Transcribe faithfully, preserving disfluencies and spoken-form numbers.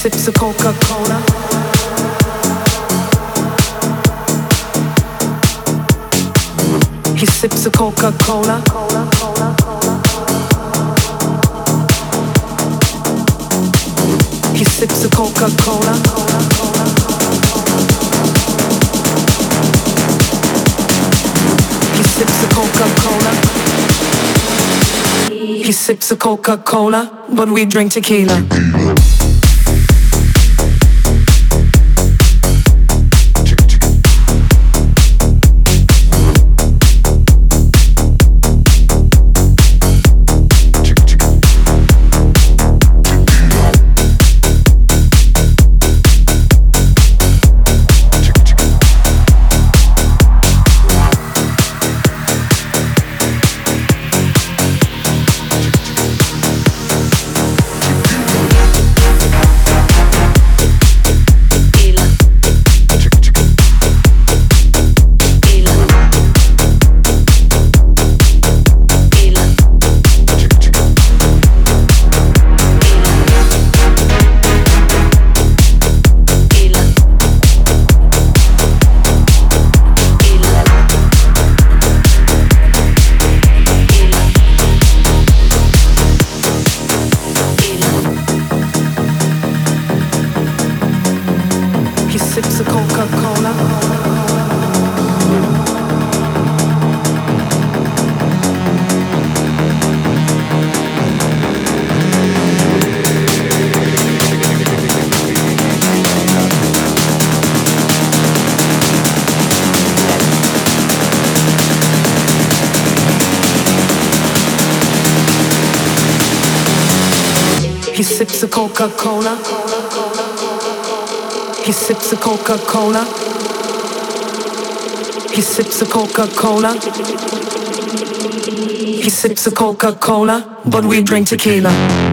sips a Coca-Cola. He sips a Coca-Cola. He sips a Coca-Cola. He sips a Coca-Cola. He sips a Coca-Cola, but we drink tequila. Sips a Coca-Cola. He sips a Coca-Cola. He sips a Coca-Cola. He sips a Coca-Cola. He sips a Coca-Cola, but we drink tequila.